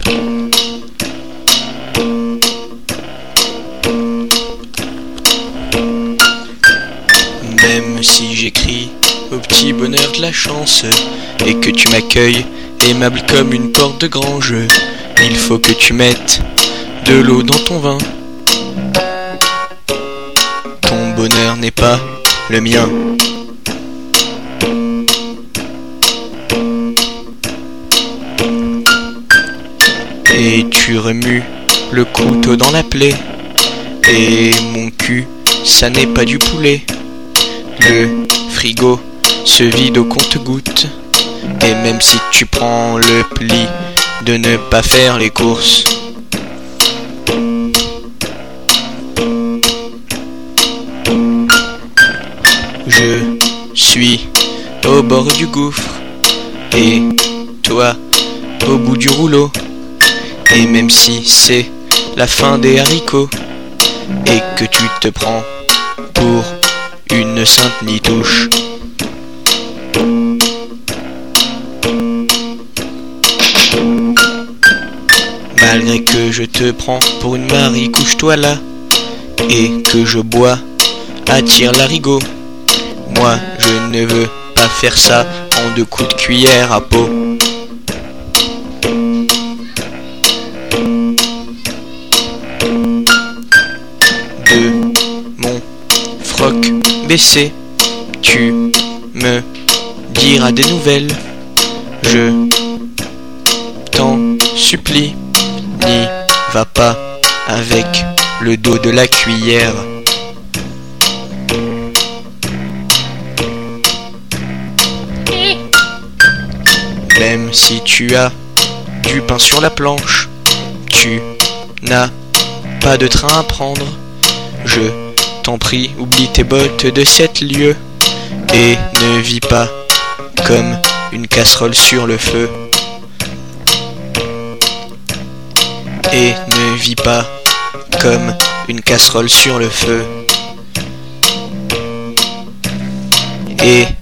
Même si j'écris au petit bonheur de la chance et que tu m'accueilles aimable comme une porte de grange, il faut que tu mettes de l'eau dans ton vin. Ton bonheur n'est pas le mien. Et tu remues le couteau dans la plaie. Et mon cul, ça n'est pas du poulet. Le frigo se vide au compte-gouttes. Et même si tu prends le pli de ne pas faire les courses, je suis au bord du gouffre et toi au bout du rouleau. Et même si c'est la fin des haricots et que tu te prends pour une sainte nitouche, malgré que je te prends pour une Marie, couche-toi là et que je bois à tire-larigot. Moi je ne veux pas faire ça en 2 coups de cuillère à peau. De mon froc baissé, tu me diras des nouvelles. Je t'en supplie, n'y va pas avec le dos de la cuillère. Même si tu as du pain sur la planche, tu n'as pas de train à prendre. Je t'en prie, oublie tes bottes de 7 lieues et ne vis pas comme une casserole sur le feu. Et ne vis pas comme une casserole sur le feu. Et